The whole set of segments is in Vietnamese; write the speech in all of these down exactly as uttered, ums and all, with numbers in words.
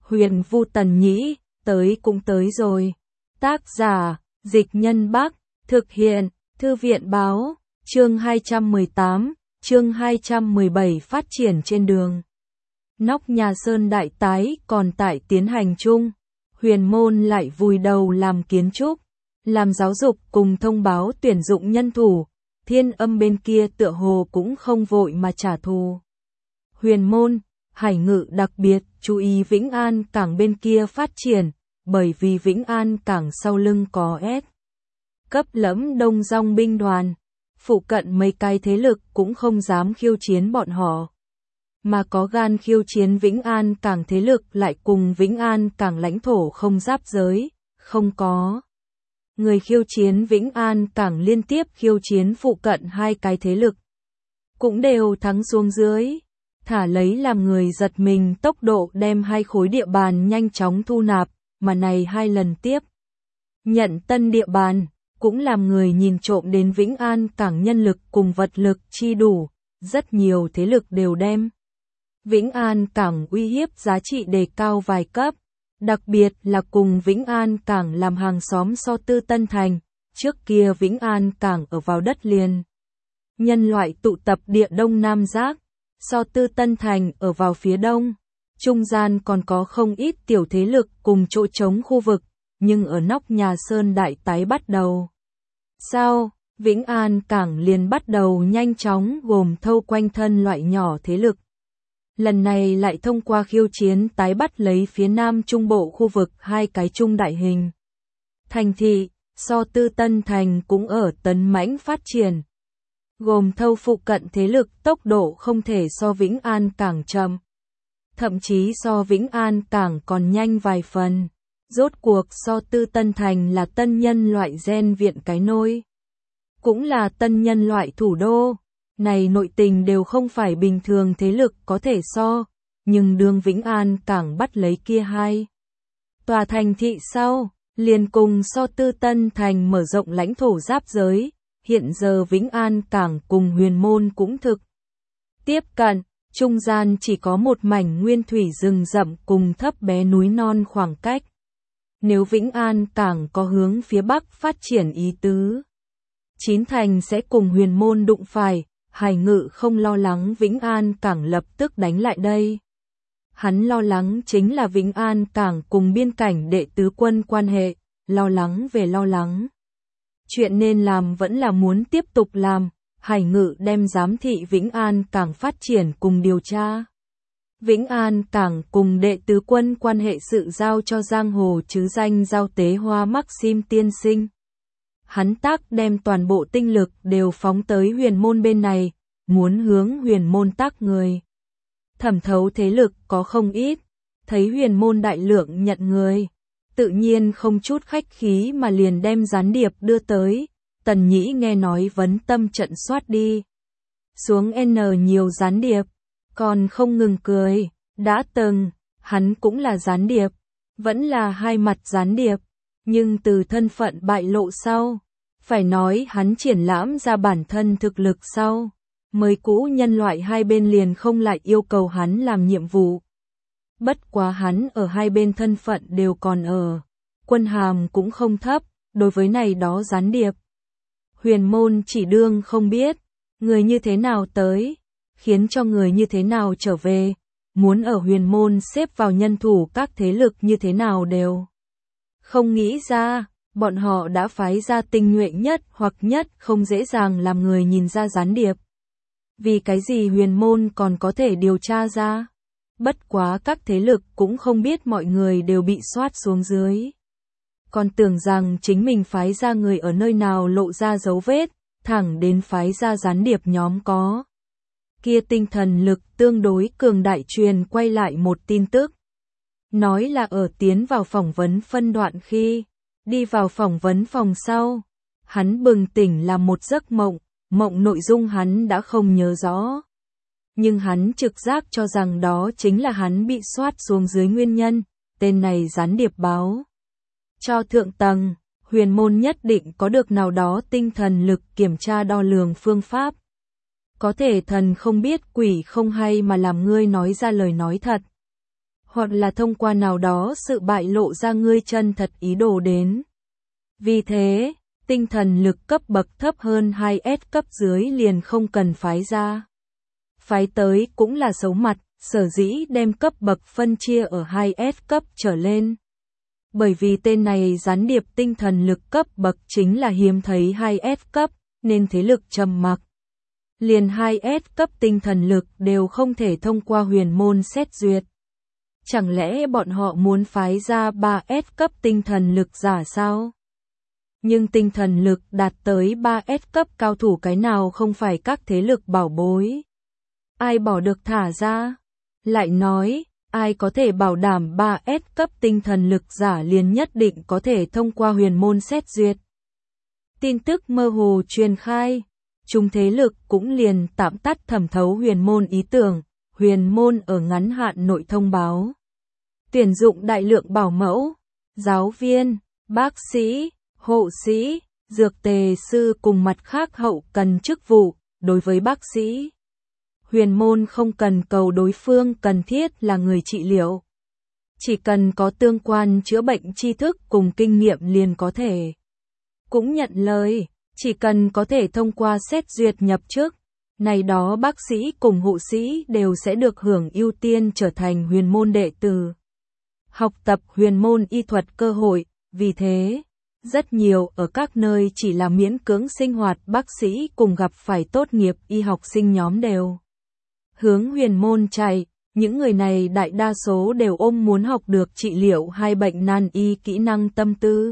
Huyền Vu Tần Nhĩ, tới cũng tới rồi. Tác giả, Dịch Nhân Bắc, thực hiện, Thư viện Báo, chương hai trăm mười tám, chương hai trăm mười bảy phát triển trên đường. Nóc nhà Sơn Đại tái còn tại tiến hành chung, Huyền Môn lại vùi đầu làm kiến trúc, làm giáo dục cùng thông báo tuyển dụng nhân thủ, Thiên Âm bên kia tựa hồ cũng không vội mà trả thù. Huyền Môn, Hải Ngự đặc biệt chú ý Vĩnh An Cảng bên kia phát triển, bởi vì Vĩnh An Cảng sau lưng có S cấp lẫm Đông Dong binh đoàn, phụ cận mấy cái thế lực cũng không dám khiêu chiến bọn họ. Mà có gan khiêu chiến Vĩnh An Cảng thế lực lại cùng Vĩnh An Cảng lãnh thổ không giáp giới, không có. Người khiêu chiến Vĩnh An Cảng liên tiếp khiêu chiến phụ cận hai cái thế lực, cũng đều thắng xuống dưới, thả lấy làm người giật mình tốc độ đem hai khối địa bàn nhanh chóng thu nạp, mà này hai lần tiếp nhận tân địa bàn, cũng làm người nhìn trộm đến Vĩnh An Cảng nhân lực cùng vật lực chi đủ, rất nhiều thế lực đều đem Vĩnh An Cảng uy hiếp giá trị đề cao vài cấp, đặc biệt là cùng Vĩnh An Cảng làm hàng xóm so Tư Tân Thành, trước kia Vĩnh An Cảng ở vào đất liền nhân loại tụ tập địa Đông Nam Giác, so Tư Tân Thành ở vào phía đông, trung gian còn có không ít tiểu thế lực cùng chỗ trống khu vực, nhưng ở nóc nhà Sơn Đại tái bắt đầu. Sau, Vĩnh An Cảng liền bắt đầu nhanh chóng gồm thâu quanh thân loại nhỏ thế lực. Lần này lại thông qua khiêu chiến tái bắt lấy phía Nam Trung Bộ khu vực hai cái trung đại hình thành thị, so Tư Tân Thành cũng ở tấn mãnh phát triển. Gồm thâu phụ cận thế lực tốc độ không thể so Vĩnh An Cảng chậm. Thậm chí so Vĩnh An Cảng còn nhanh vài phần. Rốt cuộc so Tư Tân Thành là tân nhân loại gen viện cái nôi. Cũng là tân nhân loại thủ đô. Này nội tình đều không phải bình thường thế lực có thể so. Nhưng đường Vĩnh An Cảng bắt lấy kia hai tòa thành thị sau, liền cùng so Tư Tân Thành mở rộng lãnh thổ giáp giới. Hiện giờ Vĩnh An Cảng cùng Huyền Môn cũng thực tiếp cận, trung gian chỉ có một mảnh nguyên thủy rừng rậm cùng thấp bé núi non khoảng cách. Nếu Vĩnh An Cảng có hướng phía Bắc phát triển ý tứ, Chín Thành sẽ cùng Huyền Môn đụng phải, Hải Ngự không lo lắng Vĩnh An Cảng lập tức đánh lại đây. Hắn lo lắng chính là Vĩnh An Cảng cùng biên cảnh đệ tứ quân quan hệ, lo lắng về lo lắng. Chuyện nên làm vẫn là muốn tiếp tục làm, Hải Ngự đem giám thị Vĩnh An Cảng phát triển cùng điều tra. Vĩnh An Cảng cùng đệ tứ quân quan hệ sự giao cho giang hồ chứ danh giao tế Hoa Maxim tiên sinh. Hắn tác đem toàn bộ tinh lực đều phóng tới Huyền Môn bên này, muốn hướng Huyền Môn tác người. Thẩm thấu thế lực có không ít, thấy Huyền Môn đại lượng nhận người. Tự nhiên không chút khách khí mà liền đem gián điệp đưa tới, Tần Nhĩ nghe nói vấn tâm trận soát đi. Xuống N nhiều gián điệp, còn không ngừng cười, đã từng, hắn cũng là gián điệp, vẫn là hai mặt gián điệp, nhưng từ thân phận bại lộ sau, phải nói hắn triển lãm ra bản thân thực lực sau, mới cũ nhân loại hai bên liền không lại yêu cầu hắn làm nhiệm vụ. Bất quá hắn ở hai bên thân phận đều còn ở, quân hàm cũng không thấp, đối với này đó gián điệp. Huyền Môn chỉ đương không biết, người như thế nào tới, khiến cho người như thế nào trở về, muốn ở Huyền Môn xếp vào nhân thủ các thế lực như thế nào đều. Không nghĩ ra, bọn họ đã phái ra tinh nhuệ nhất hoặc nhất không dễ dàng làm người nhìn ra gián điệp. Vì cái gì Huyền Môn còn có thể điều tra ra? Bất quá các thế lực cũng không biết mọi người đều bị soát xuống dưới. Còn tưởng rằng chính mình phái ra người ở nơi nào lộ ra dấu vết, thẳng đến phái ra gián điệp nhóm có. Kia tinh thần lực tương đối cường đại truyền quay lại một tin tức. Nói là ở tiến vào phỏng vấn phân đoạn khi, đi vào phỏng vấn phòng sau. Hắn bừng tỉnh là một giấc mộng, mộng nội dung hắn đã không nhớ rõ. Nhưng hắn trực giác cho rằng đó chính là hắn bị soát xuống dưới nguyên nhân, tên này gián điệp báo. Cho thượng tầng, Huyền Môn nhất định có được nào đó tinh thần lực kiểm tra đo lường phương pháp. Có thể thần không biết quỷ không hay mà làm ngươi nói ra lời nói thật. hoặc là thông qua nào đó sự bại lộ ra ngươi chân thật ý đồ đến. Vì thế, tinh thần lực cấp bậc thấp hơn hai S cấp dưới liền không cần phái ra. Phái tới cũng là xấu mặt, sở dĩ đem cấp bậc phân chia ở hai S cấp trở lên. Bởi vì tên này gián điệp tinh thần lực cấp bậc chính là hiếm thấy hai S cấp, nên thế lực trầm mặc. Liền hai S cấp tinh thần lực đều không thể thông qua huyền môn xét duyệt. Chẳng lẽ bọn họ muốn phái ra ba S cấp tinh thần lực giả sao? Nhưng tinh thần lực đạt tới ba S cấp cao thủ cái nào không phải các thế lực bảo bối. Ai bỏ được thả ra? Lại nói, ai có thể bảo đảm ba S cấp tinh thần lực giả liền nhất định có thể thông qua huyền môn xét duyệt? Tin tức mơ hồ truyền khai, chúng thế lực cũng liền tạm tắt thẩm thấu huyền môn ý tưởng, huyền môn ở ngắn hạn nội thông báo. Tuyển dụng đại lượng bảo mẫu, giáo viên, bác sĩ, hộ sĩ, dược tề sư cùng mặt khác hậu cần chức vụ, đối với bác sĩ. Huyền môn không cần cầu đối phương cần thiết là người trị liệu. Chỉ cần có tương quan chữa bệnh tri thức cùng kinh nghiệm liền có thể. Cũng nhận lời, chỉ cần có thể thông qua xét duyệt nhập chức, này đó bác sĩ cùng hộ sĩ đều sẽ được hưởng ưu tiên trở thành huyền môn đệ tử. Học tập huyền môn y thuật cơ hội, vì thế, rất nhiều ở các nơi chỉ là miễn cưỡng sinh hoạt bác sĩ cùng gặp phải tốt nghiệp y học sinh nhóm đều hướng huyền môn chạy, những người này đại đa số đều ôm muốn học được trị liệu hai bệnh nan y kỹ năng tâm tư.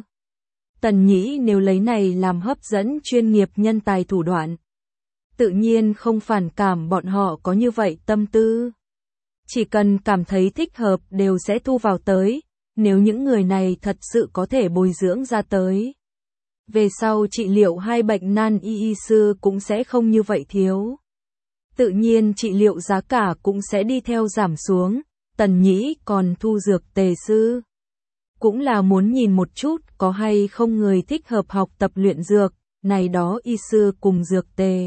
Tần Nhĩ nếu lấy này làm hấp dẫn chuyên nghiệp nhân tài thủ đoạn, tự nhiên không phản cảm bọn họ có như vậy tâm tư. Chỉ cần cảm thấy thích hợp đều sẽ thu vào tới, nếu những người này thật sự có thể bồi dưỡng ra tới. Về sau trị liệu hai bệnh nan y y sư cũng sẽ không như vậy thiếu. Tự nhiên trị liệu giá cả cũng sẽ đi theo giảm xuống, Tần Nhĩ còn thu dược tề sư. Cũng là muốn nhìn một chút có hay không người thích hợp học tập luyện dược, này đó y sư cùng dược tề.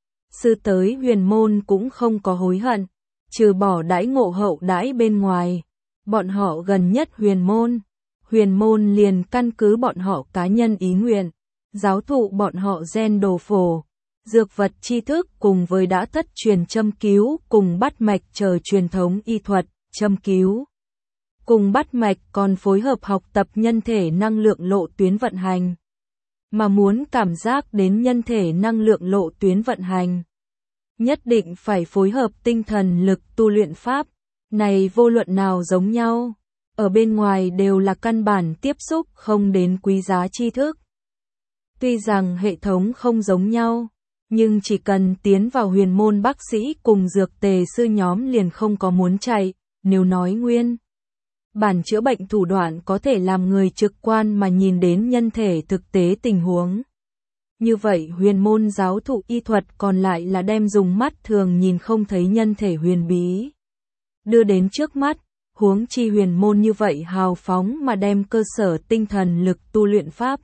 Sư tới huyền môn cũng không có hối hận, trừ bỏ đãi ngộ hậu đãi bên ngoài. Bọn họ gần nhất huyền môn, huyền môn liền căn cứ bọn họ cá nhân ý nguyện, giáo thụ bọn họ gen đồ phổ, dược vật tri thức cùng với đã thất truyền châm cứu cùng bắt mạch chờ truyền thống y thuật, châm cứu. Cùng bắt mạch còn phối hợp học tập nhân thể năng lượng lộ tuyến vận hành. Mà muốn cảm giác đến nhân thể năng lượng lộ tuyến vận hành, nhất định phải phối hợp tinh thần lực tu luyện pháp. Này vô luận nào giống nhau, ở bên ngoài đều là căn bản tiếp xúc không đến quý giá tri thức. Tuy rằng hệ thống không giống nhau, nhưng chỉ cần tiến vào huyền môn bác sĩ cùng dược tề sư nhóm liền không có muốn chạy, nếu nói nguyên. Bản chữa bệnh thủ đoạn có thể làm người trực quan mà nhìn đến nhân thể thực tế tình huống. Như vậy huyền môn giáo thụ y thuật còn lại là đem dùng mắt thường nhìn không thấy nhân thể huyền bí đưa đến trước mắt, huống chi huyền môn như vậy hào phóng mà đem cơ sở tinh thần lực tu luyện pháp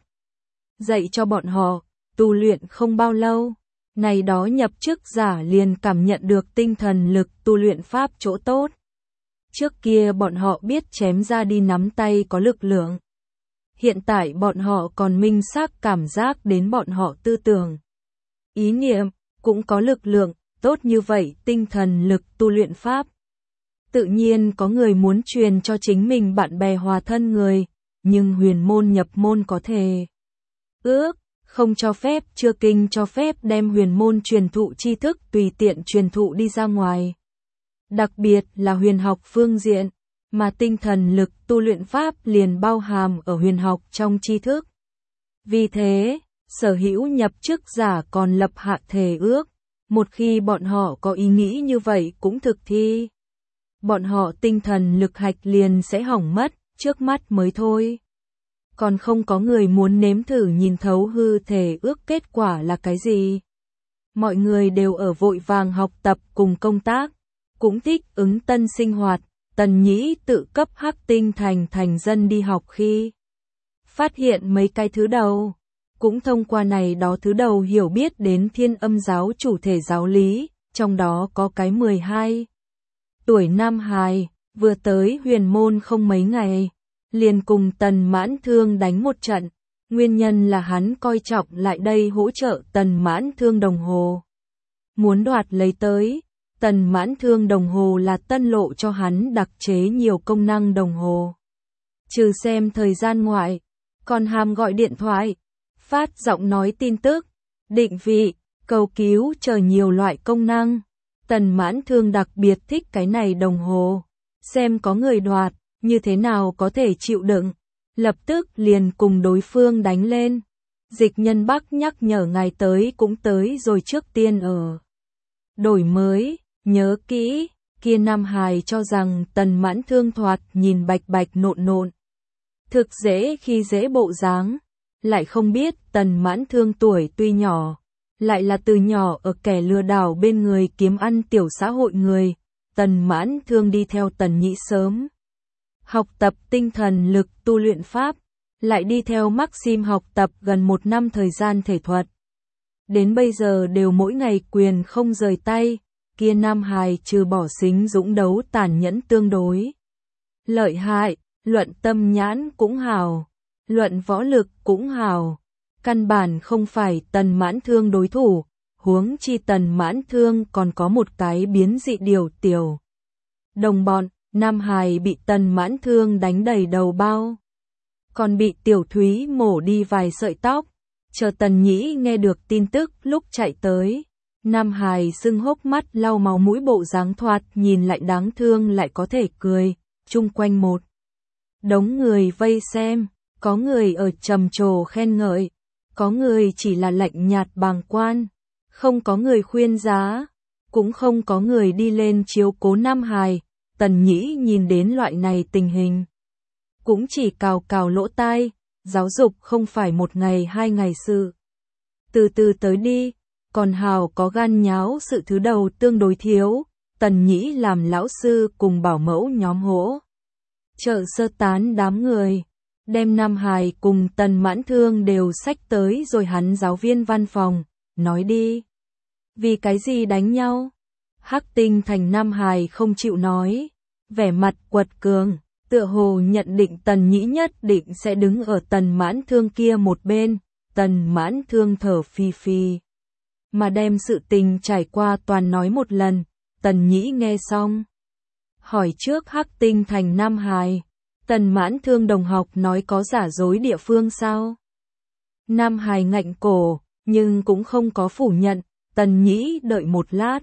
dạy cho bọn họ, tu luyện không bao lâu, này đó nhập chức giả liền cảm nhận được tinh thần lực tu luyện pháp chỗ tốt. Trước kia bọn họ biết chém ra đi nắm tay có lực lượng. Hiện tại bọn họ còn minh xác cảm giác đến bọn họ tư tưởng, ý niệm cũng có lực lượng, tốt như vậy tinh thần lực tu luyện pháp. Tự nhiên có người muốn truyền cho chính mình bạn bè hòa thân người, nhưng huyền môn nhập môn có thể ước, không cho phép chưa kinh cho phép đem huyền môn truyền thụ tri thức tùy tiện truyền thụ đi ra ngoài. Đặc biệt là huyền học phương diện, mà tinh thần lực tu luyện pháp liền bao hàm ở huyền học trong tri thức. Vì thế, sở hữu nhập chức giả còn lập hạ thề ước, một khi bọn họ có ý nghĩ như vậy cũng thực thi. Bọn họ tinh thần lực hạch liền sẽ hỏng mất, trước mắt mới thôi. Còn không có người muốn nếm thử nhìn thấu hư thể ước kết quả là cái gì. Mọi người đều ở vội vàng học tập cùng công tác, cũng thích ứng tân sinh hoạt. Tần Nhĩ tự cấp hắc tinh thành thành dân đi học khi phát hiện mấy cái thứ đầu, cũng thông qua này đó thứ đầu hiểu biết đến thiên âm giáo chủ thể giáo lý, trong đó có cái mười hai tuổi nam hài, vừa tới huyền môn không mấy ngày, liền cùng Tần Mãn Thương đánh một trận, nguyên nhân là hắn coi trọng lại đây hỗ trợ Tần Mãn Thương đồng hồ. Muốn đoạt lấy tới, Tần Mãn Thương đồng hồ là tân lộ cho hắn đặc chế nhiều công năng đồng hồ. Trừ xem thời gian ngoại, còn hàm gọi điện thoại, phát giọng nói tin tức, định vị, cầu cứu chờ nhiều loại công năng. Tần Mãn Thương đặc biệt thích cái này đồng hồ, xem có người đoạt, như thế nào có thể chịu đựng, lập tức liền cùng đối phương đánh lên. Dịch Nhân Bắc nhắc nhở ngài tới cũng tới rồi, trước tiên ở đổi mới, nhớ kỹ, kia Nam Hải cho rằng Tần Mãn Thương thoạt nhìn bạch bạch nộn nộn, thực dễ khi dễ bộ dáng, lại không biết Tần Mãn Thương tuổi tuy nhỏ, lại là từ nhỏ ở kẻ lừa đảo bên người kiếm ăn tiểu xã hội người. Tần Mãn Thương đi theo Tần Nhĩ sớm học tập tinh thần lực tu luyện pháp, lại đi theo Maxim học tập gần một năm thời gian thể thuật. Đến bây giờ đều mỗi ngày quyền không rời tay, kia Nam Hải trừ bỏ xính dũng đấu tàn nhẫn tương đối lợi hại, luận tâm nhãn cũng hào, luận võ lực cũng hào, căn bản không phải Tần Mãn Thương đối thủ, huống chi Tần Mãn Thương còn có một cái biến dị điều tiểu đồng bọn. Nam Hải bị Tần Mãn Thương đánh đầy đầu bao, còn bị Tiểu Thúy mổ đi vài sợi tóc. Chờ Tần Nhĩ nghe được tin tức lúc chạy tới, Nam Hải sưng hốc mắt lau máu mũi, bộ dáng thoạt nhìn lại đáng thương lại có thể cười. Chung quanh một đống người vây xem, có người ở trầm trồ khen ngợi, có người chỉ là lạnh nhạt bàng quan, không có người khuyên giá, cũng không có người đi lên chiếu cố Nam Hải. Tần Nhĩ nhìn đến loại này tình hình, cũng chỉ cào cào lỗ tai, giáo dục không phải một ngày hai ngày sự. Từ từ tới đi, còn hào có gan nháo sự thứ đầu tương đối thiếu. Tần Nhĩ làm lão sư cùng bảo mẫu nhóm hỗ trợ sơ tán đám người, đem Nam Hải cùng Tần Mãn Thương đều xách tới rồi hắn giáo viên văn phòng, nói đi. Vì cái gì đánh nhau? Hắc Tinh Thành Nam Hải không chịu nói, vẻ mặt quật cường, tựa hồ nhận định Tần Nhĩ nhất định sẽ đứng ở Tần Mãn Thương kia một bên. Tần Mãn Thương thở phì phì, mà đem sự tình trải qua toàn nói một lần. Tần Nhĩ nghe xong, hỏi trước Hắc Tinh Thành Nam Hải, Tần Mãn Thương đồng học nói có giả dối địa phương sao? Nam Hải ngạnh cổ, nhưng cũng không có phủ nhận. Tần Nhĩ đợi một lát,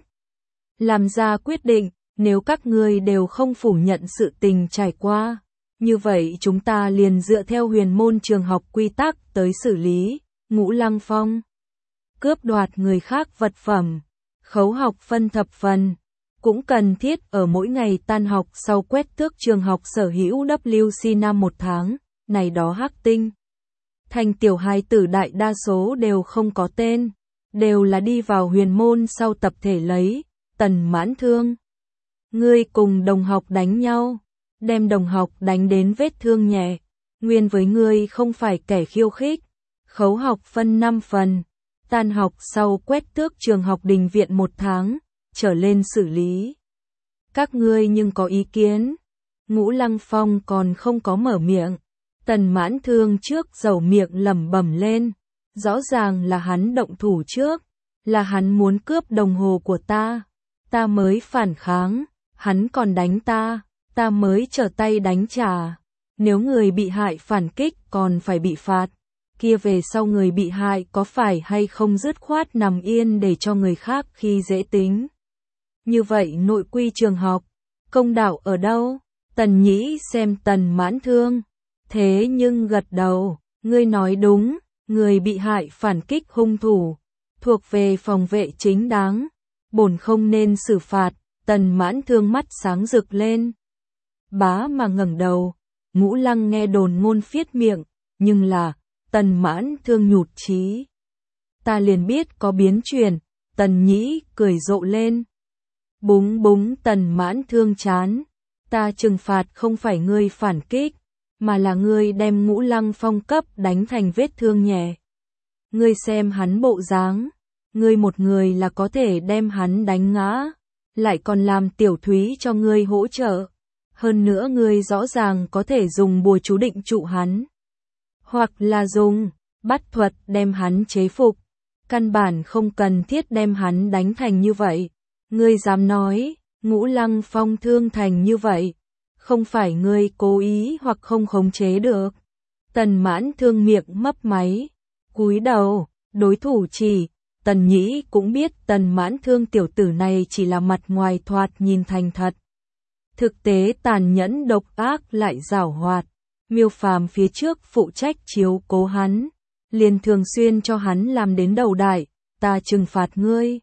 làm ra quyết định, nếu các ngươi đều không phủ nhận sự tình trải qua, như vậy chúng ta liền dựa theo huyền môn trường học quy tắc tới xử lý. Ngũ Lăng Phong cướp đoạt người khác vật phẩm, khấu học phân thập phần, cũng cần thiết ở mỗi ngày tan học sau quét tước trường học sở hữu W C năm một tháng. Này đó Hắc Tinh Thành tiểu hài tử đại đa số đều không có tên, đều là đi vào huyền môn sau tập thể lấy. Tần Mãn Thương, ngươi cùng đồng học đánh nhau, đem đồng học đánh đến vết thương nhẹ, nguyên với ngươi không phải kẻ khiêu khích, khấu học phân năm phần, tan học sau quét tước trường học đình viện một tháng, trở lên xử lý. Các ngươi nhưng có ý kiến? Ngũ Lăng Phong còn không có mở miệng, Tần Mãn Thương trước dầu miệng lẩm bẩm lên, rõ ràng là hắn động thủ trước, là hắn muốn cướp đồng hồ của ta, ta mới phản kháng, hắn còn đánh ta, ta mới trở tay đánh trả. Nếu người bị hại phản kích còn phải bị phạt, kia về sau người bị hại có phải hay không dứt khoát nằm yên để cho người khác khi dễ tính. Như vậy nội quy trường học, công đạo ở đâu? Tần Nhĩ xem Tần Mãn Thương, thế nhưng gật đầu, ngươi nói đúng, người bị hại phản kích hung thủ, thuộc về phòng vệ chính đáng, bổn không nên xử phạt. Tần Mãn Thương mắt sáng rực lên, bá mà ngẩng đầu. Ngũ Lăng nghe đồn ngôn phiết miệng, nhưng là, Tần Mãn Thương nhụt chí. Ta liền biết có biến chuyển. Tần Nhĩ cười rộ lên, búng búng Tần Mãn Thương chán, ta trừng phạt không phải ngươi phản kích, mà là ngươi đem Ngũ Lăng Phong cấp đánh thành vết thương nhẹ. Ngươi xem hắn bộ dáng, ngươi một người là có thể đem hắn đánh ngã, lại còn làm Tiểu Thúy cho ngươi hỗ trợ. Hơn nữa ngươi rõ ràng có thể dùng bùa chú định trụ hắn. Hoặc là dùng bắt thuật đem hắn chế phục. Căn bản không cần thiết đem hắn đánh thành như vậy. Ngươi dám nói, Ngũ Lăng Phong thương thành như vậy. Không phải ngươi cố ý hoặc không khống chế được. Tần Mãn Thương miệng mấp máy. Cúi đầu, đối thủ chỉ. Tần Nhĩ cũng biết Tần Mãn Thương tiểu tử này chỉ là mặt ngoài thoạt nhìn thành thật. Thực tế tàn nhẫn độc ác lại giảo hoạt. Miêu Phàm phía trước phụ trách chiếu cố hắn, liền thường xuyên cho hắn làm đến đầu đại, ta trừng phạt ngươi.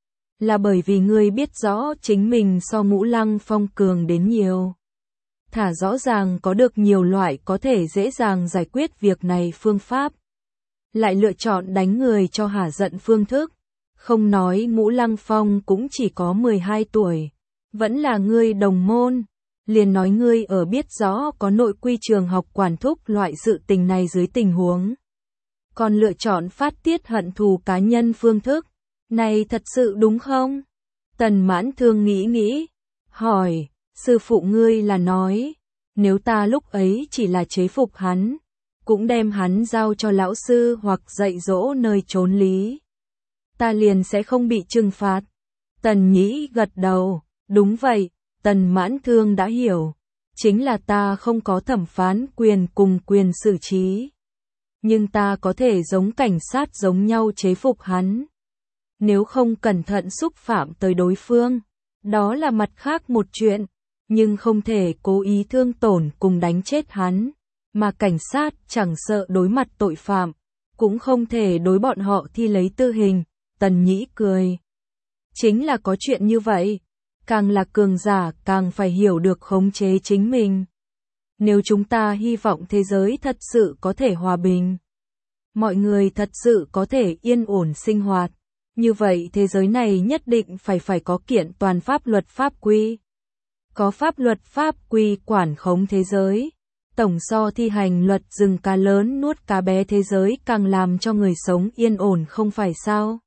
Là bởi vì ngươi biết rõ chính mình so Ngũ Lăng Phong cường đến nhiều. Thả rõ ràng có được nhiều loại có thể dễ dàng giải quyết việc này phương pháp. Lại lựa chọn đánh người cho hả giận phương thức. Không nói Ngũ Lăng Phong cũng chỉ có mười hai tuổi. Vẫn là ngươi đồng môn. Liền nói ngươi ở biết rõ có nội quy trường học quản thúc loại sự tình này dưới tình huống. Còn lựa chọn phát tiết hận thù cá nhân phương thức. Này thật sự đúng không? Tần Mãn Thương nghĩ nghĩ. Hỏi, sư phụ ngươi là nói. Nếu ta lúc ấy chỉ là chế phục hắn. Cũng đem hắn giao cho lão sư hoặc dạy dỗ nơi trốn lý. Ta liền sẽ không bị trừng phạt. Tần Nhĩ gật đầu. Đúng vậy. Tần Mãn Thương đã hiểu. Chính là ta không có thẩm phán quyền cùng quyền xử trí. Nhưng ta có thể giống cảnh sát giống nhau chế phục hắn. Nếu không cẩn thận xúc phạm tới đối phương, đó là mặt khác một chuyện. Nhưng không thể cố ý thương tổn cùng đánh chết hắn. Mà cảnh sát chẳng sợ đối mặt tội phạm, cũng không thể đối bọn họ thi lấy tử hình. Tần Nhĩ cười. Chính là có chuyện như vậy. Càng là cường giả càng phải hiểu được khống chế chính mình. Nếu chúng ta hy vọng thế giới thật sự có thể hòa bình, mọi người thật sự có thể yên ổn sinh hoạt, như vậy thế giới này nhất định phải phải có kiện toàn pháp luật pháp quy. Có pháp luật pháp quy quản khống thế giới. Tổng so thi hành luật rừng cá lớn nuốt cá bé thế giới càng làm cho người sống yên ổn không phải sao?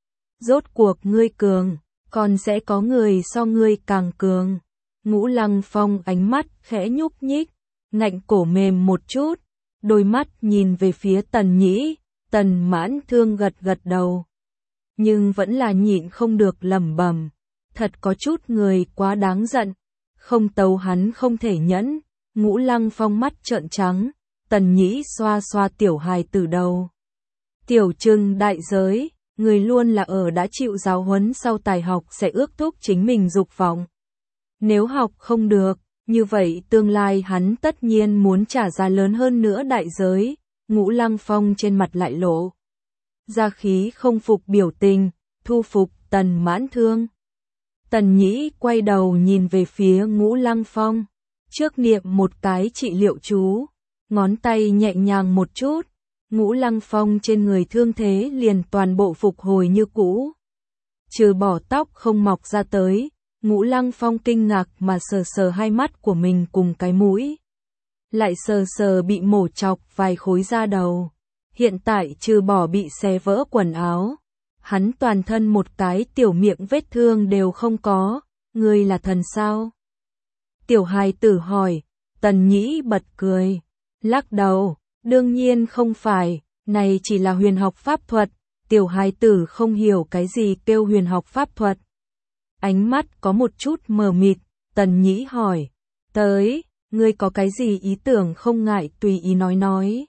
Rốt cuộc ngươi cường, còn sẽ có người so ngươi càng cường. Ngũ Lăng Phong ánh mắt khẽ nhúc nhích, ngạnh cổ mềm một chút, đôi mắt nhìn về phía Tần Nhĩ. Tần Mãn Thương gật gật đầu, nhưng vẫn là nhịn không được lẩm bẩm, thật có chút người quá đáng giận, không tấu hắn không thể nhẫn. Ngũ Lăng Phong mắt trợn trắng, Tần Nhĩ xoa xoa tiểu hài tử đầu. Tiểu Trừng đại giới, người luôn là ở đã chịu giáo huấn sau tài học sẽ ước thúc chính mình dục vọng. Nếu học không được, như vậy tương lai hắn tất nhiên muốn trả giá lớn hơn nữa đại giới. Ngũ Lăng Phong trên mặt lại lộ ra khí không phục biểu tình, thu phục Tần Mãn Thương. Tần Nhĩ quay đầu nhìn về phía Ngũ Lăng Phong, trước niệm một cái trị liệu chú, ngón tay nhẹ nhàng một chút, Ngũ Lăng Phong trên người thương thế liền toàn bộ phục hồi như cũ. Trừ bỏ tóc không mọc ra tới, Ngũ Lăng Phong kinh ngạc mà sờ sờ hai mắt của mình cùng cái mũi. Lại sờ sờ bị mổ chọc vài khối da đầu. Hiện tại trừ bỏ bị xé vỡ quần áo, hắn toàn thân một cái tiểu miệng vết thương đều không có. Ngươi là thần sao? Tiểu hài tử hỏi. Tần Nhĩ bật cười, lắc đầu, đương nhiên không phải, này chỉ là huyền học pháp thuật. Tiểu hài tử không hiểu cái gì kêu huyền học pháp thuật. Ánh mắt có một chút mờ mịt. Tần Nhĩ hỏi, tới, ngươi có cái gì ý tưởng không ngại tùy ý nói nói.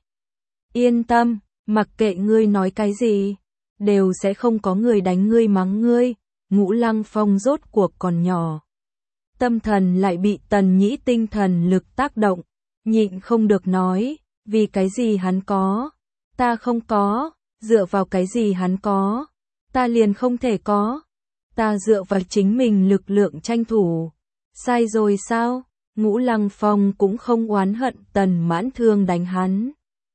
Yên tâm, mặc kệ ngươi nói cái gì, đều sẽ không có người đánh ngươi mắng ngươi. Ngũ Lăng Phong rốt cuộc còn nhỏ, tâm thần lại bị Tần Nhĩ tinh thần lực tác động, nhịn không được nói, vì cái gì hắn có, ta không có, dựa vào cái gì hắn có, ta liền không thể có, ta dựa vào chính mình lực lượng tranh thủ, sai rồi sao? Ngũ Lăng Phong cũng không oán hận Tần Mãn Thương đánh hắn.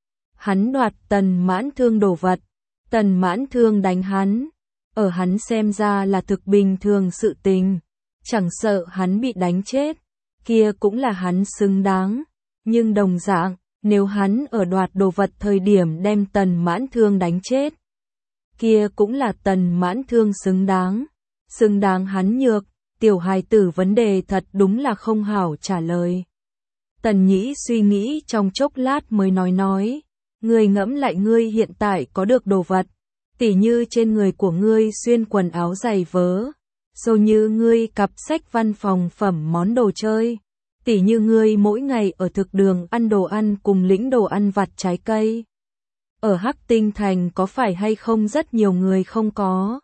Hắn đoạt Tần Mãn Thương đồ vật, Tần Mãn Thương đánh hắn, ở hắn xem ra là thực bình thường sự tình, chẳng sợ hắn bị đánh chết, kia cũng là hắn xứng đáng, nhưng đồng dạng, nếu hắn ở đoạt đồ vật thời điểm đem Tần Mãn Thương đánh chết, kia cũng là Tần Mãn Thương xứng đáng, xứng đáng hắn nhược. tiểu hài tử vấn đề thật đúng là không hảo trả lời. Tần Nhĩ suy nghĩ trong chốc lát mới nói nói, ngươi ngẫm lại ngươi hiện tại có được đồ vật, tỉ như trên người của ngươi xuyên quần áo giày vớ, rồi như ngươi cặp sách văn phòng phẩm món đồ chơi, tỉ như ngươi mỗi ngày ở thực đường ăn đồ ăn cùng lĩnh đồ ăn vặt trái cây. Ở Hắc Tinh Thành có phải hay không rất nhiều người không có?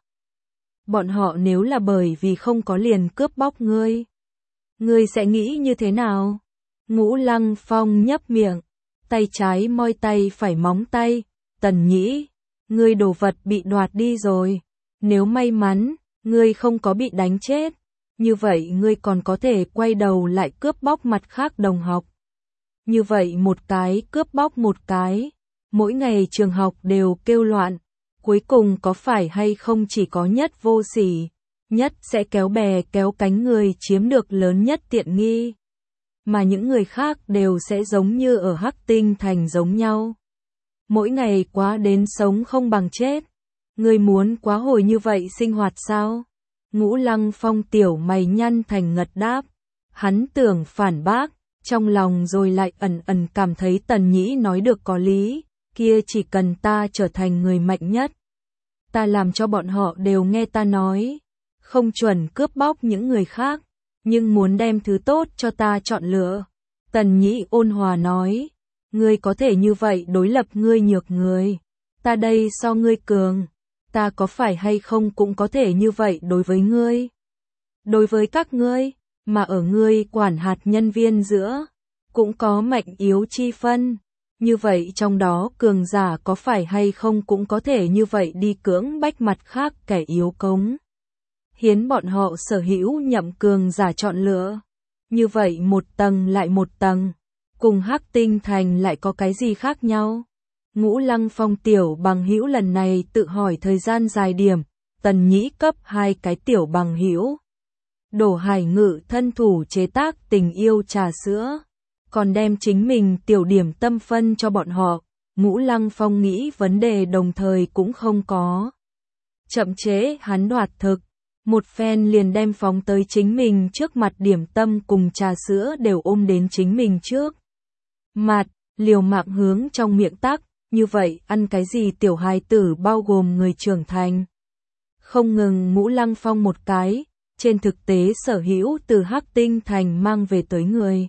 Bọn họ nếu là bởi vì không có liền cướp bóc ngươi, ngươi sẽ nghĩ như thế nào? Ngũ Lăng Phong nhấp miệng, tay trái moi tay phải móng tay, Tần Nhĩ, ngươi đồ vật bị đoạt đi rồi, nếu may mắn, ngươi không có bị đánh chết, như vậy ngươi còn có thể quay đầu lại cướp bóc mặt khác đồng học. Như vậy một cái cướp bóc một cái, mỗi ngày trường học đều kêu loạn, cuối cùng có phải hay không chỉ có nhất vô sỉ, nhất sẽ kéo bè kéo cánh người chiếm được lớn nhất tiện nghi, mà những người khác đều sẽ giống như ở Hắc Tinh Thành giống nhau. Mỗi ngày quá đến sống không bằng chết, ngươi muốn quá hồi như vậy sinh hoạt sao? Ngũ Lăng Phong tiểu mày nhăn thành ngật đáp, hắn tưởng phản bác, trong lòng rồi lại ẩn ẩn cảm thấy Tần Nhĩ nói được có lý, kia chỉ cần ta trở thành người mạnh nhất, ta làm cho bọn họ đều nghe ta nói, không chuẩn cướp bóc những người khác, nhưng muốn đem thứ tốt cho ta chọn lựa. Tần Nhĩ ôn hòa nói, ngươi có thể như vậy đối lập ngươi nhược người, ta đây so ngươi cường, ta có phải hay không cũng có thể như vậy đối với ngươi. Đối với các ngươi, mà ở ngươi quản hạt nhân viên giữa, cũng có mạnh yếu chi phân, như vậy trong đó cường giả có phải hay không cũng có thể như vậy đi cưỡng bách mặt khác kẻ yếu cống. Hiến bọn họ sở hữu nhậm cường giả chọn lựa. Như vậy một tầng lại một tầng, cùng Hắc Tinh Thành lại có cái gì khác nhau? Ngũ Lăng Phong tiểu bằng hữu lần này tự hỏi thời gian dài điểm, Tần Nhĩ cấp hai cái tiểu bằng hữu. Đổ Hải Ngự thân thủ chế tác tình yêu trà sữa, còn đem chính mình tiểu điểm tâm phân cho bọn họ. Ngũ Lăng Phong nghĩ vấn đề đồng thời cũng không có chậm chế hắn đoạt thực, một phen liền đem phóng tới chính mình trước mặt điểm tâm cùng trà sữa đều ôm đến chính mình trước mặt, liều mạng hướng trong miệng tắc, như vậy ăn cái gì tiểu hài tử bao gồm người trưởng thành. Không ngừng Ngũ Lăng Phong một cái, trên thực tế sở hữu từ Hắc Tinh Thành mang về tới người,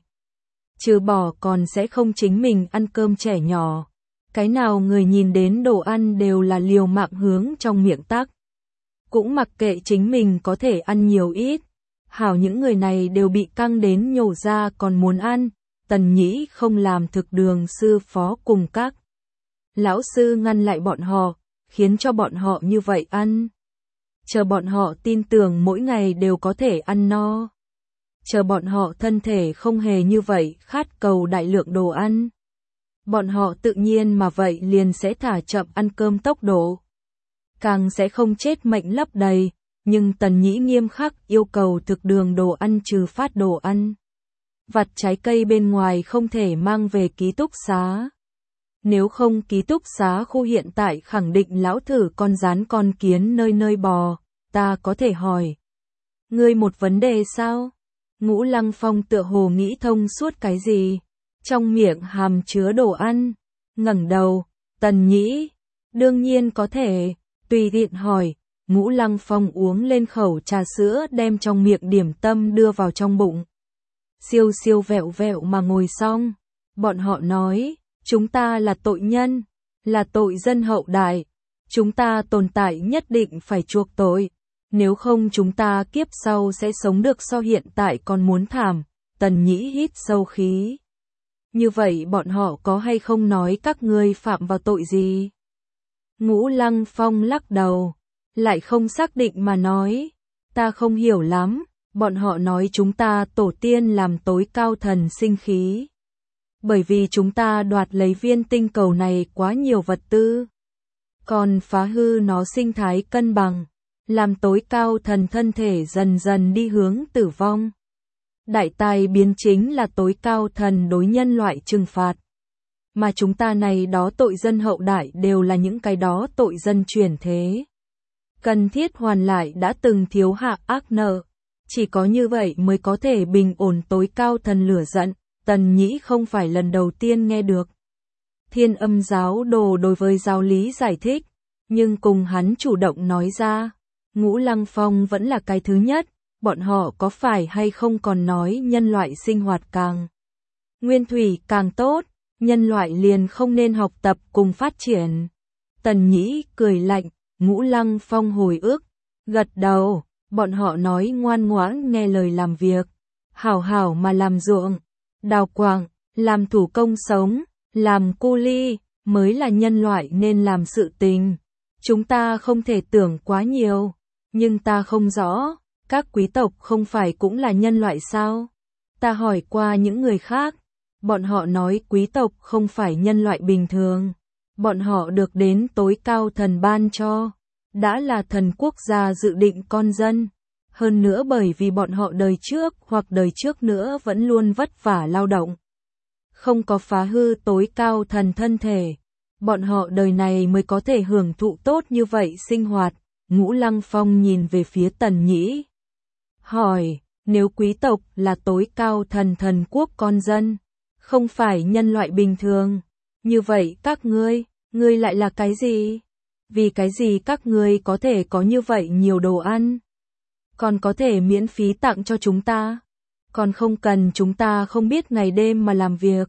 trừ bỏ còn sẽ không chính mình ăn cơm trẻ nhỏ, cái nào người nhìn đến đồ ăn đều là liều mạng hướng trong miệng tắc. Cũng mặc kệ chính mình có thể ăn nhiều ít, hảo những người này đều bị căng đến nhổ ra còn muốn ăn. Tần Nhĩ không làm thực đường sư phó cùng các lão sư ngăn lại bọn họ, khiến cho bọn họ như vậy ăn. Chờ bọn họ tin tưởng mỗi ngày đều có thể ăn no. Chờ bọn họ thân thể không hề như vậy khát cầu đại lượng đồ ăn. Bọn họ tự nhiên mà vậy liền sẽ thả chậm ăn cơm tốc độ. Càng sẽ không chết mệnh lấp đầy, nhưng Tần Nhĩ nghiêm khắc yêu cầu thực đường đồ ăn trừ phát đồ ăn. Vặt trái cây bên ngoài không thể mang về ký túc xá. Nếu không ký túc xá khu hiện tại khẳng định lão thử con rán con kiến nơi nơi bò, ta có thể hỏi. Ngươi một vấn đề sao? Ngũ Lăng Phong tựa hồ nghĩ thông suốt cái gì? Trong miệng hàm chứa đồ ăn, ngẩng đầu, Tần Nhĩ, đương nhiên có thể, tùy tiện hỏi. Ngũ Lăng Phong uống lên khẩu trà sữa đem trong miệng điểm tâm đưa vào trong bụng. Siêu siêu vẹo vẹo mà ngồi xong, bọn họ nói, chúng ta là tội nhân, là tội dân hậu đại, chúng ta tồn tại nhất định phải chuộc tội, nếu không chúng ta kiếp sau sẽ sống được so hiện tại còn muốn thảm. Tần Nhĩ hít sâu khí. Như vậy bọn họ có hay không nói các ngươi phạm vào tội gì? Ngũ Lăng Phong lắc đầu, lại không xác định mà nói, ta không hiểu lắm. Bọn họ nói chúng ta tổ tiên làm tối cao thần sinh khí. Bởi vì chúng ta đoạt lấy viên tinh cầu này quá nhiều vật tư. Còn phá hư nó sinh thái cân bằng. Làm tối cao thần thân thể dần dần đi hướng tử vong. Đại tai biến chính là tối cao thần đối nhân loại trừng phạt. Mà chúng ta này đó tội dân hậu đại đều là những cái đó tội dân chuyển thế. Cần thiết hoàn lại đã từng thiếu hạ ác nợ. Chỉ có như vậy mới có thể bình ổn tối cao thần lửa giận, Tần Nhĩ không phải lần đầu tiên nghe được. Thiên Âm giáo đồ đối với giáo lý giải thích, nhưng cùng hắn chủ động nói ra, Ngũ Lăng Phong vẫn là cái thứ nhất, bọn họ có phải hay không còn nói nhân loại sinh hoạt càng nguyên thủy càng tốt, nhân loại liền không nên học tập cùng phát triển. Tần Nhĩ cười lạnh, Ngũ Lăng Phong hồi ức, gật đầu, bọn họ nói ngoan ngoãn nghe lời làm việc, hảo hảo mà làm ruộng, đào quạng, làm thủ công sống, làm cu li, mới là nhân loại nên làm sự tình. Chúng ta không thể tưởng quá nhiều, nhưng ta không rõ, các quý tộc không phải cũng là nhân loại sao? Ta hỏi qua những người khác, bọn họ nói quý tộc không phải nhân loại bình thường, bọn họ được đến tối cao thần ban cho, đã là thần quốc gia dự định con dân. Hơn nữa bởi vì bọn họ đời trước hoặc đời trước nữa vẫn luôn vất vả lao động, không có phá hư tối cao thần thân thể, bọn họ đời này mới có thể hưởng thụ tốt như vậy sinh hoạt. Ngũ Lăng Phong nhìn về phía Tần Nhĩ, hỏi, nếu quý tộc là tối cao thần thần quốc con dân, không phải nhân loại bình thường, như vậy các ngươi, ngươi lại là cái gì? Vì cái gì các ngươi có thể có như vậy nhiều đồ ăn? Còn có thể miễn phí tặng cho chúng ta, còn không cần chúng ta không biết ngày đêm mà làm việc.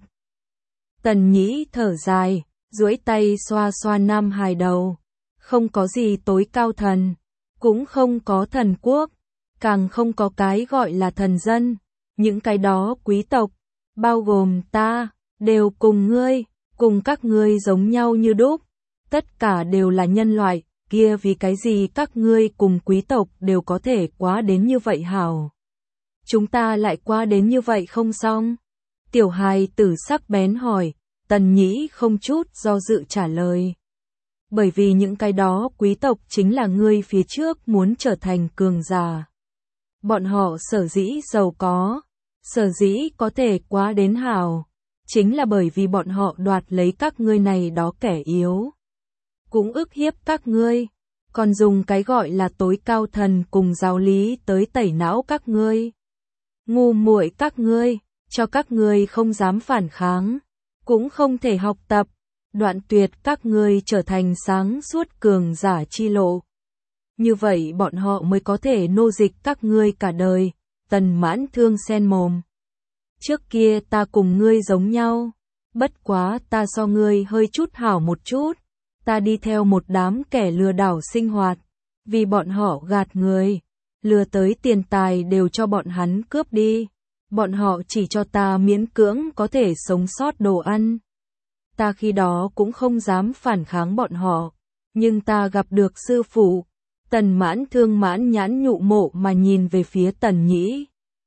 Tần Nhĩ thở dài, duỗi tay xoa xoa Nam Hải đầu, không có gì tối cao thần, cũng không có thần quốc, càng không có cái gọi là thần dân, những cái đó quý tộc, bao gồm ta, đều cùng ngươi, cùng các ngươi giống nhau như đúc, tất cả đều là nhân loại. Kia vì cái gì các ngươi cùng quý tộc đều có thể quá đến như vậy hảo? Chúng ta lại qua đến như vậy không xong? Tiểu hài tử sắc bén hỏi, Tần Nhĩ không chút do dự trả lời. Bởi vì những cái đó quý tộc chính là ngươi phía trước muốn trở thành cường giả. Bọn họ sở dĩ giàu có, sở dĩ có thể quá đến hảo, chính là bởi vì bọn họ đoạt lấy các ngươi này đó kẻ yếu. Cũng ức hiếp các ngươi, còn dùng cái gọi là tối cao thần cùng giáo lý tới tẩy não các ngươi. Ngu muội các ngươi, cho các ngươi không dám phản kháng, cũng không thể học tập, đoạn tuyệt các ngươi trở thành sáng suốt cường giả chi lộ. Như vậy bọn họ mới có thể nô dịch các ngươi cả đời. Tần Mãn Thương sen mồm. Trước kia ta cùng ngươi giống nhau, bất quá ta so ngươi hơi chút hảo một chút. Ta đi theo một đám kẻ lừa đảo sinh hoạt, vì bọn họ gạt người, lừa tới tiền tài đều cho bọn hắn cướp đi. Bọn họ chỉ cho ta miễn cưỡng có thể sống sót đồ ăn. Ta khi đó cũng không dám phản kháng bọn họ, nhưng ta gặp được sư phụ. Tần Mãn Thương mãn nhãn nhụ mộ mà nhìn về phía Tần Nhĩ.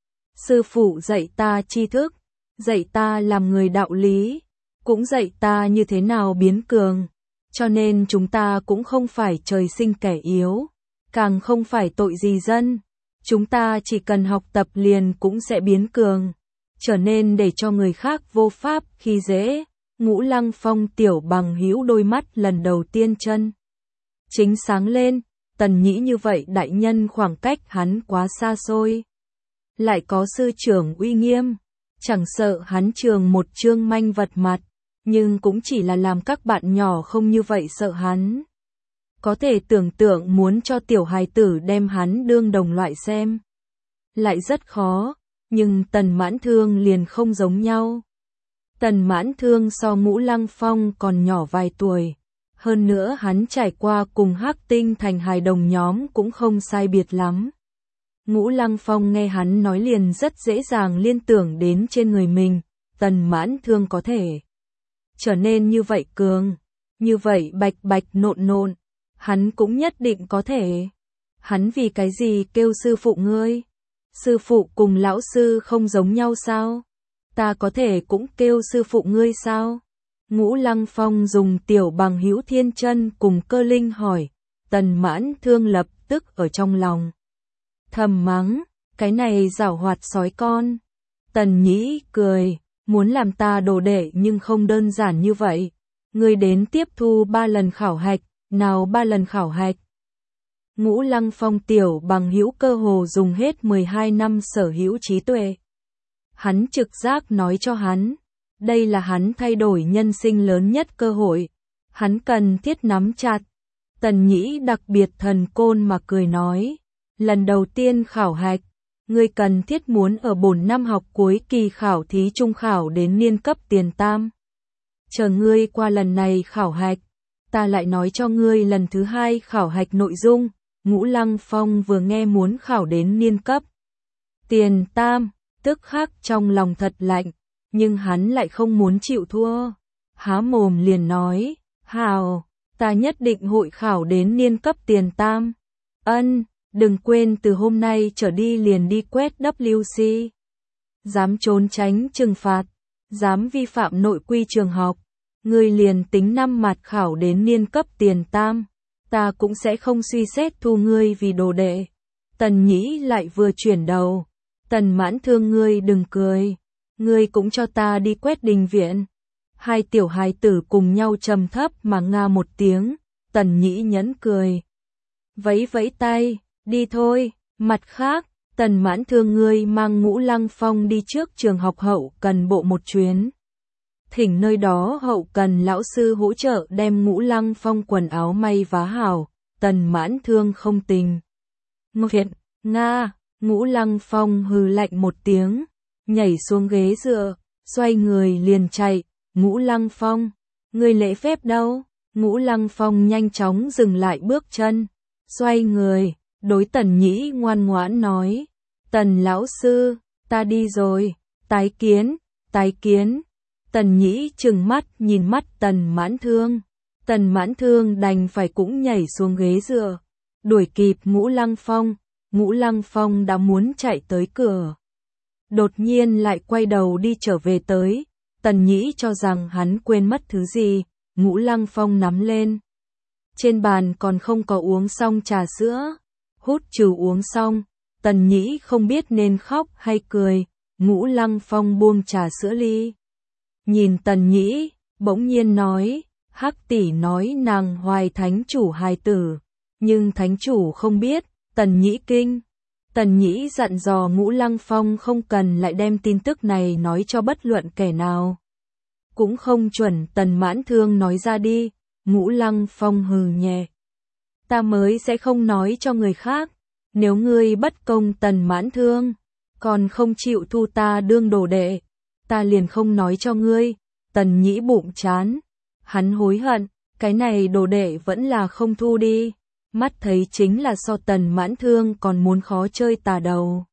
Sư phụ dạy ta tri thức, dạy ta làm người đạo lý, cũng dạy ta như thế nào biến cường. Cho nên chúng ta cũng không phải trời sinh kẻ yếu, càng không phải tội gì dân. Chúng ta chỉ cần học tập liền cũng sẽ biến cường, trở nên để cho người khác vô pháp khi dễ. Ngũ Lăng Phong tiểu bằng hữu đôi mắt lần đầu tiên chân chính sáng lên. Tần Nhĩ như vậy đại nhân khoảng cách hắn quá xa xôi, lại có sư trưởng uy nghiêm, chẳng sợ hắn trường một trương manh vật mặt, nhưng cũng chỉ là làm các bạn nhỏ không như vậy sợ hắn. Có thể tưởng tượng muốn cho tiểu hài tử đem hắn đương đồng loại xem, lại rất khó, nhưng Tần Mãn Thương liền không giống nhau. Tần Mãn Thương so Ngũ Lăng Phong còn nhỏ vài tuổi, hơn nữa hắn trải qua cùng Hắc Tinh Thành hài đồng nhóm cũng không sai biệt lắm. Ngũ Lăng Phong nghe hắn nói liền rất dễ dàng liên tưởng đến trên người mình, Tần Mãn Thương có thể trở nên như vậy cường, như vậy bạch bạch nộn nộn, hắn cũng nhất định có thể. Hắn vì cái gì kêu sư phụ ngươi? Sư phụ cùng lão sư không giống nhau sao? Ta có thể cũng kêu sư phụ ngươi sao? Ngũ Lăng Phong dùng tiểu bằng hữu thiên chân cùng cơ linh hỏi. Tần Mãn Thương lập tức ở trong lòng thầm mắng, cái này giảo hoạt sói con. Tần Nhĩ cười, muốn làm ta đồ đệ nhưng không đơn giản như vậy. Ngươi đến tiếp thu ba lần khảo hạch, nào ba lần khảo hạch? Ngũ Lăng Phong tiểu bằng hữu cơ hồ dùng hết mười hai năm sở hữu trí tuệ. Hắn trực giác nói cho hắn, đây là hắn thay đổi nhân sinh lớn nhất cơ hội. Hắn cần thiết nắm chặt. Tần Nhĩ đặc biệt thần côn mà cười nói, lần đầu tiên khảo hạch, ngươi cần thiết muốn ở bổn năm học cuối kỳ khảo thí trung khảo đến niên cấp tiền tam. Chờ ngươi qua lần này khảo hạch, ta lại nói cho ngươi lần thứ hai khảo hạch nội dung. Ngũ Lăng Phong vừa nghe muốn khảo đến niên cấp tiền tam, tức khắc trong lòng thật lạnh, nhưng hắn lại không muốn chịu thua. Há mồm liền nói, hào, ta nhất định hội khảo đến niên cấp tiền tam. Ân, đừng quên từ hôm nay trở đi liền đi quét W C. Dám trốn tránh trừng phạt, dám vi phạm nội quy trường học, ngươi liền tính năm mặt khảo đến niên cấp tiền tam, ta cũng sẽ không suy xét thu ngươi vì đồ đệ. Tần Nhĩ lại vừa chuyển đầu, Tần Mãn Thương ngươi đừng cười, ngươi cũng cho ta đi quét đình viện. Hai tiểu hài tử cùng nhau trầm thấp mà nga một tiếng, Tần Nhĩ nhẫn cười. Vẫy vẫy tay, đi thôi. Mặt khác, Tần Mãn Thương ngươi mang Ngũ Lăng Phong đi trước trường học hậu cần bộ một chuyến. Thỉnh nơi đó hậu cần lão sư hỗ trợ đem Ngũ Lăng Phong quần áo may vá hảo. Tần Mãn Thương không tình nguyện, nga. Ngũ Lăng Phong hừ lạnh một tiếng, nhảy xuống ghế dựa, xoay người liền chạy. Ngũ Lăng Phong, ngươi lễ phép đâu? Ngũ Lăng Phong nhanh chóng dừng lại bước chân, xoay người, đối Tần Nhĩ ngoan ngoãn nói, Tần lão sư, ta đi rồi, tái kiến, tái kiến. Tần Nhĩ trừng mắt nhìn mắt Tần Mãn Thương, Tần Mãn Thương đành phải cũng nhảy xuống ghế dựa, đuổi kịp Ngũ Lăng Phong. Ngũ Lăng Phong đã muốn chạy tới cửa, đột nhiên lại quay đầu đi trở về tới. Tần Nhĩ cho rằng hắn quên mất thứ gì, Ngũ Lăng Phong nắm lên. Trên bàn còn không có uống xong trà sữa, hút trừ uống xong, Tần Nhĩ không biết nên khóc hay cười. Ngũ Lăng Phong buông trà sữa ly, nhìn Tần Nhĩ, bỗng nhiên nói, Hắc tỷ nói nàng hoài thánh chủ hài tử, nhưng thánh chủ không biết. Tần Nhĩ kinh. Tần Nhĩ dặn dò Ngũ Lăng Phong không cần lại đem tin tức này nói cho bất luận kẻ nào. Cũng không chuẩn Tần Mãn Thương nói ra đi. Ngũ Lăng Phong hừ nhẹ. Ta mới sẽ không nói cho người khác. Nếu ngươi bất công Tần Mãn Thương, còn không chịu thu ta đương đồ đệ, ta liền không nói cho ngươi. Tần Nhĩ bụng chán. Hắn hối hận, cái này đồ đệ vẫn là không thu đi. Mắt thấy chính là so Tần Mãn Thương còn muốn khó chơi tà đầu.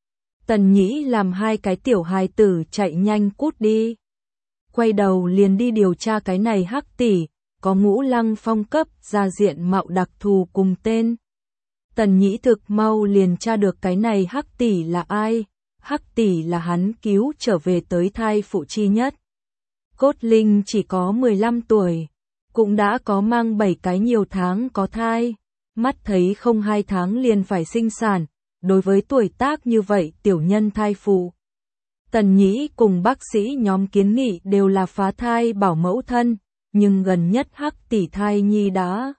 Tần Nhĩ làm hai cái tiểu hài tử chạy nhanh cút đi. Quay đầu liền đi điều tra cái này Hắc tỷ, có Ngũ Lăng Phong cấp ra diện mạo đặc thù cùng tên. Tần Nhĩ thực mau liền tra được cái này Hắc tỷ là ai. Hắc tỷ là hắn cứu trở về tới thai phụ chi nhất. Cốt Linh chỉ có mười lăm tuổi, cũng đã có mang bảy cái nhiều tháng có thai. Mắt thấy không hai tháng liền phải sinh sản, đối với tuổi tác như vậy tiểu nhân thai phụ. Tần Nhĩ cùng bác sĩ nhóm kiến nghị đều là phá thai bảo mẫu thân, nhưng gần nhất Hắc tỷ thai nhi đã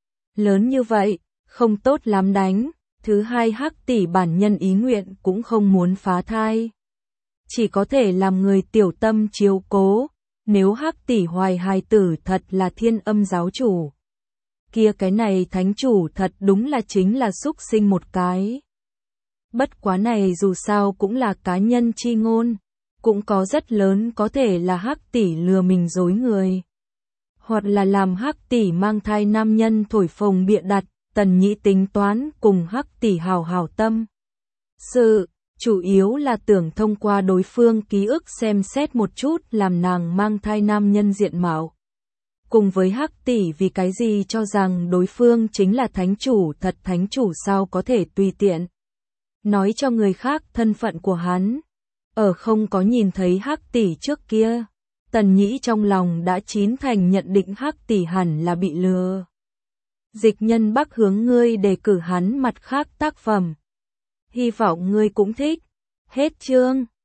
lớn như vậy, không tốt lắm đánh. Thứ hai Hắc tỷ bản nhân ý nguyện cũng không muốn phá thai, chỉ có thể làm người tiểu tâm chiếu cố. Nếu Hắc tỷ hoài hài tử thật là Thiên Âm giáo chủ, kia cái này thánh chủ thật đúng là chính là xúc sinh một cái. Bất quá này dù sao cũng là cá nhân chi ngôn, cũng có rất lớn có thể là Hắc tỷ lừa mình dối người, hoặc là làm Hắc tỷ mang thai nam nhân thổi phồng bịa đặt. Tần Nhĩ tính toán cùng Hắc tỷ hào hào tâm sự, chủ yếu là tưởng thông qua đối phương ký ức xem xét một chút làm nàng mang thai nam nhân diện mạo. Cùng với Hắc tỷ vì cái gì cho rằng đối phương chính là thánh chủ, thật thánh chủ sao có thể tùy tiện nói cho người khác thân phận của hắn. Ở không có nhìn thấy Hắc tỷ trước kia, Tần Nhĩ trong lòng đã chín thành nhận định Hắc tỷ hẳn là bị lừa. Dịch Nhân Bắc hướng ngươi đề cử hắn mặt khác tác phẩm, hy vọng ngươi cũng thích. Hết chương.